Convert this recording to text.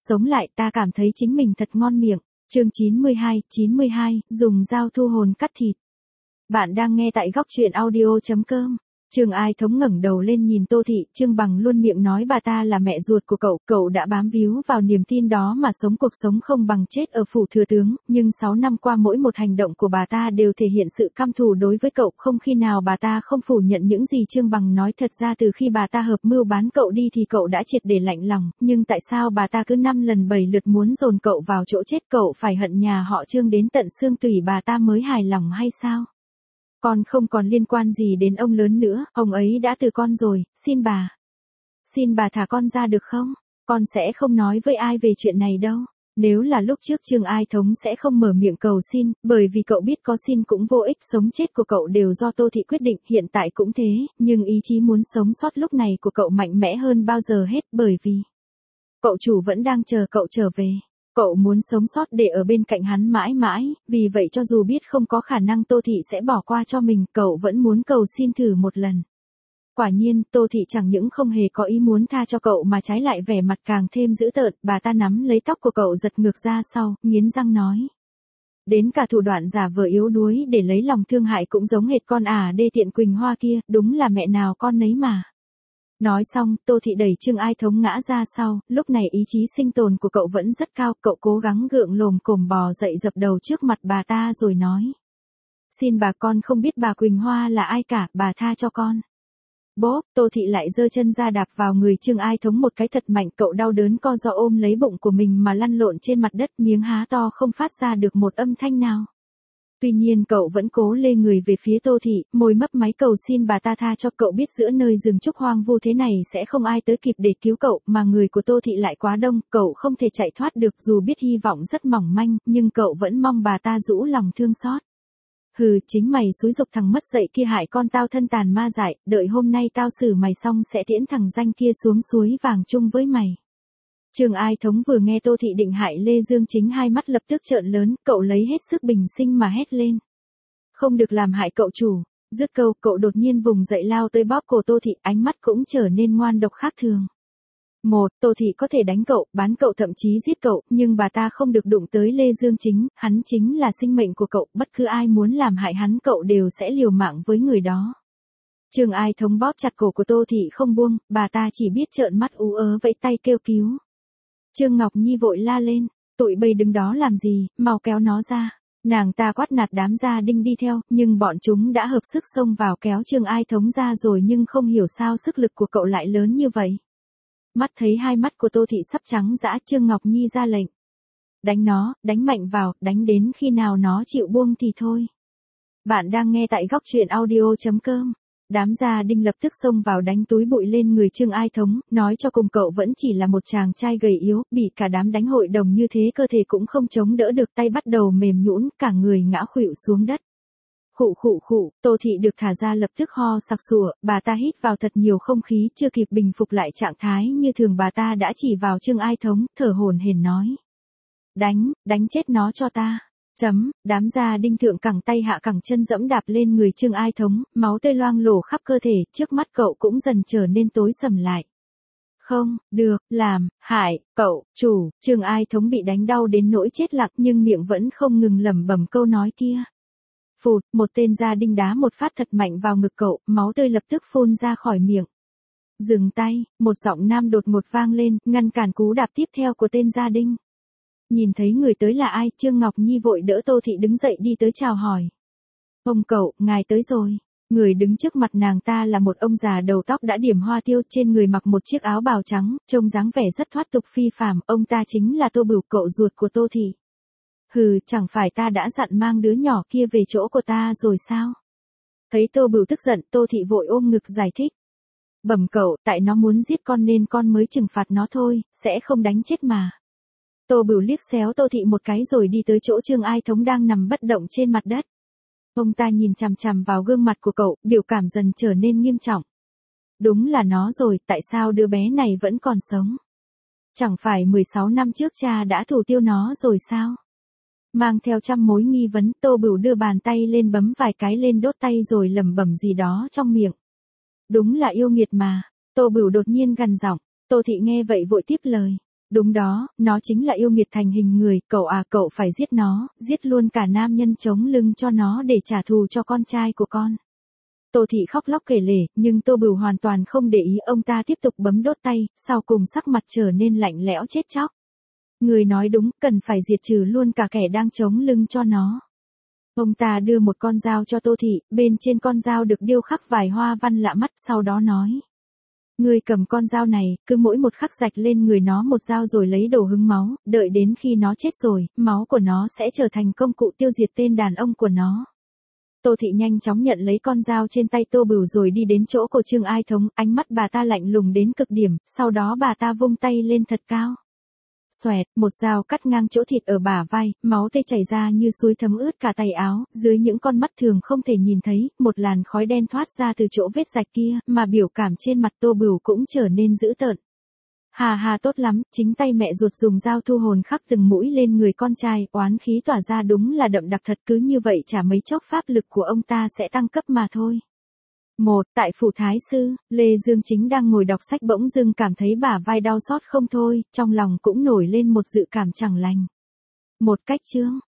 sống lại ta cảm thấy chính mình thật ngon miệng. Chương 92, dùng dao thu hồn cắt thịt. Bạn đang nghe tại góc truyện audio.com. Trương Ai Thống ngẩng đầu lên nhìn Tô Thị, Trương Bằng luôn miệng nói bà ta là mẹ ruột của cậu đã bám víu vào niềm tin đó mà sống cuộc sống không bằng chết ở phủ thừa tướng, nhưng 6 năm qua mỗi một hành động của bà ta đều thể hiện sự căm thù đối với cậu, không khi nào bà ta không phủ nhận những gì Trương Bằng nói. Thật ra từ khi bà ta hợp mưu bán cậu đi thì cậu đã triệt để lạnh lòng, nhưng tại sao bà ta cứ 5 lần 7 lượt muốn dồn cậu vào chỗ chết, cậu phải hận nhà họ Trương đến tận xương tủy bà ta mới hài lòng hay sao? Con không còn liên quan gì đến ông lớn nữa, ông ấy đã từ con rồi, xin bà thả con ra được không? Con sẽ không nói với ai về chuyện này đâu. Nếu là lúc trước Trương Ai Thống sẽ không mở miệng cầu xin, bởi vì cậu biết có xin cũng vô ích, sống chết của cậu đều do Tô Thị quyết định, hiện tại cũng thế, nhưng ý chí muốn sống sót lúc này của cậu mạnh mẽ hơn bao giờ hết, bởi vì cậu chủ vẫn đang chờ cậu trở về. Cậu muốn sống sót để ở bên cạnh hắn mãi mãi, vì vậy cho dù biết không có khả năng Tô Thị sẽ bỏ qua cho mình, cậu vẫn muốn cầu xin thử một lần. Quả nhiên, Tô Thị chẳng những không hề có ý muốn tha cho cậu mà trái lại vẻ mặt càng thêm dữ tợn, bà ta nắm lấy tóc của cậu giật ngược ra sau, nghiến răng nói. Đến cả thủ đoạn giả vờ yếu đuối để lấy lòng thương hại cũng giống hệt con đê tiện Quỳnh Hoa kia, đúng là mẹ nào con nấy mà. Nói xong, Tô Thị đẩy Trương Ai Thống ngã ra sau, lúc này ý chí sinh tồn của cậu vẫn rất cao, cậu cố gắng gượng lồm cồm bò dậy dập đầu trước mặt bà ta rồi nói. Xin bà, con không biết bà Quỳnh Hoa là ai cả, bà tha cho con. Bốp, Tô Thị lại giơ chân ra đạp vào người Trương Ai Thống một cái thật mạnh, cậu đau đớn co ro ôm lấy bụng của mình mà lăn lộn trên mặt đất, miếng há to không phát ra được một âm thanh nào. Tuy nhiên cậu vẫn cố lê người về phía Tô Thị, môi mấp máy cầu xin bà ta tha cho. Cậu biết giữa nơi rừng trúc hoang vu thế này sẽ không ai tới kịp để cứu cậu, mà người của Tô Thị lại quá đông, cậu không thể chạy thoát được. Dù biết hy vọng rất mỏng manh, nhưng cậu vẫn mong bà ta rũ lòng thương xót. Hừ, chính mày xúi giục thằng mất dạy kia hại con tao thân tàn ma dại, đợi hôm nay tao xử mày xong sẽ tiễn thằng danh kia xuống suối vàng chung với mày. Trương Ai Thống vừa nghe Tô Thị định hại Lê Dương Chính, hai mắt lập tức trợn lớn, cậu lấy hết sức bình sinh mà hét lên. Không được làm hại cậu chủ. Dứt câu, cậu đột nhiên vùng dậy lao tới bóp cổ Tô Thị, ánh mắt cũng trở nên ngoan độc khác thường. Tô Thị có thể đánh cậu, bán cậu, thậm chí giết cậu, nhưng bà ta không được đụng tới Lê Dương Chính, hắn chính là sinh mệnh của cậu, bất cứ ai muốn làm hại hắn cậu đều sẽ liều mạng với người đó. Trương Ai Thống bóp chặt cổ của Tô Thị không buông, bà ta chỉ biết trợn mắt ú ớ vẫy tay kêu cứu. Trương Ngọc Nhi vội la lên, tụi bay đứng đó làm gì, mau kéo nó ra. Nàng ta quát nạt đám gia đinh đi theo, nhưng bọn chúng đã hợp sức xông vào kéo Trương Ai Thống ra rồi, nhưng không hiểu sao sức lực của cậu lại lớn như vậy. Mắt thấy hai mắt của Tô Thị sắp trắng dã, Trương Ngọc Nhi ra lệnh. Đánh nó, đánh mạnh vào, đánh đến khi nào nó chịu buông thì thôi. Bạn đang nghe tại góc truyện audio.com. Đám gia đinh lập tức xông vào đánh túi bụi lên người Trương Ai Thống, nói cho cùng cậu vẫn chỉ là một chàng trai gầy yếu, bị cả đám đánh hội đồng như thế cơ thể cũng không chống đỡ được, tay bắt đầu mềm nhũn, cả người ngã khuỵu xuống đất. Khụ, Tô Thị được thả ra lập tức ho sặc sụa, bà ta hít vào thật nhiều không khí, chưa kịp bình phục lại trạng thái như thường bà ta đã chỉ vào Trương Ai Thống, thở hổn hển nói. Đánh chết nó cho ta. Đám gia đinh thượng cẳng tay hạ cẳng chân dẫm đạp lên người Trương Ai Thống, máu tươi loang lổ khắp cơ thể, trước mắt cậu cũng dần trở nên tối sầm lại. Không, được, làm, hại, cậu, chủ. Trương Ai Thống bị đánh đau đến nỗi chết lặng nhưng miệng vẫn không ngừng lẩm bẩm câu nói kia. Phụt, một tên gia đinh đá một phát thật mạnh vào ngực cậu, máu tươi lập tức phun ra khỏi miệng. Dừng tay, một giọng nam đột ngột vang lên, ngăn cản cú đạp tiếp theo của tên gia đinh. Nhìn thấy người tới là ai, Trương Ngọc Nhi vội đỡ Tô Thị đứng dậy đi tới chào hỏi. Ông cậu, ngài tới rồi. Người đứng trước mặt nàng ta là một ông già đầu tóc đã điểm hoa tiêu, trên người mặc một chiếc áo bào trắng, trông dáng vẻ rất thoát tục phi phàm, ông ta chính là Tô Bửu, cậu ruột của Tô Thị. Hừ, chẳng phải ta đã dặn mang đứa nhỏ kia về chỗ của ta rồi sao? Thấy Tô Bửu tức giận, Tô Thị vội ôm ngực giải thích. Bẩm cậu, tại nó muốn giết con nên con mới trừng phạt nó thôi, sẽ không đánh chết mà. Tô Bửu liếc xéo Tô Thị một cái rồi đi tới chỗ Trương Ai Thống đang nằm bất động trên mặt đất. Ông ta nhìn chằm chằm vào gương mặt của cậu, biểu cảm dần trở nên nghiêm trọng. Đúng là nó rồi, tại sao đứa bé này vẫn còn sống? Chẳng phải 16 năm trước cha đã thủ tiêu nó rồi sao? Mang theo trăm mối nghi vấn, Tô Bửu đưa bàn tay lên bấm vài cái lên đốt tay rồi lẩm bẩm gì đó trong miệng. Đúng là yêu nghiệt mà. Tô Bửu đột nhiên gằn giọng. Tô Thị nghe vậy vội tiếp lời. Đúng đó, nó chính là yêu nghiệt thành hình người, cậu à, cậu phải giết nó, giết luôn cả nam nhân chống lưng cho nó để trả thù cho con trai của con. Tô Thị khóc lóc kể lể, nhưng Tô Bửu hoàn toàn không để ý, ông ta tiếp tục bấm đốt tay, sau cùng sắc mặt trở nên lạnh lẽo chết chóc. Người nói đúng, cần phải diệt trừ luôn cả kẻ đang chống lưng cho nó. Ông ta đưa một con dao cho Tô Thị, bên trên con dao được điêu khắc vài hoa văn lạ mắt, sau đó nói. Ngươi cầm con dao này, cứ mỗi một khắc rạch lên người nó một dao rồi lấy đồ hứng máu, đợi đến khi nó chết rồi, máu của nó sẽ trở thành công cụ tiêu diệt tên đàn ông của nó. Tô Thị nhanh chóng nhận lấy con dao trên tay Tô Bửu rồi đi đến chỗ của Trương Ai Thống, ánh mắt bà ta lạnh lùng đến cực điểm, sau đó bà ta vung tay lên thật cao. Xoẹt, một dao cắt ngang chỗ thịt ở bả vai, máu tươi chảy ra như suối thấm ướt cả tay áo, dưới những con mắt thường không thể nhìn thấy, một làn khói đen thoát ra từ chỗ vết rạch kia, mà biểu cảm trên mặt Tô Bửu cũng trở nên dữ tợn. Hà hà, tốt lắm, chính tay mẹ ruột dùng dao thu hồn khắc từng mũi lên người con trai, oán khí tỏa ra đúng là đậm đặc thật, cứ như vậy chả mấy chốc pháp lực của ông ta sẽ tăng cấp mà thôi. Tại phủ Thái Sư, Lê Dương Chính đang ngồi đọc sách bỗng dưng cảm thấy bả vai đau xót không thôi, trong lòng cũng nổi lên một dự cảm chẳng lành. Một cách chướng.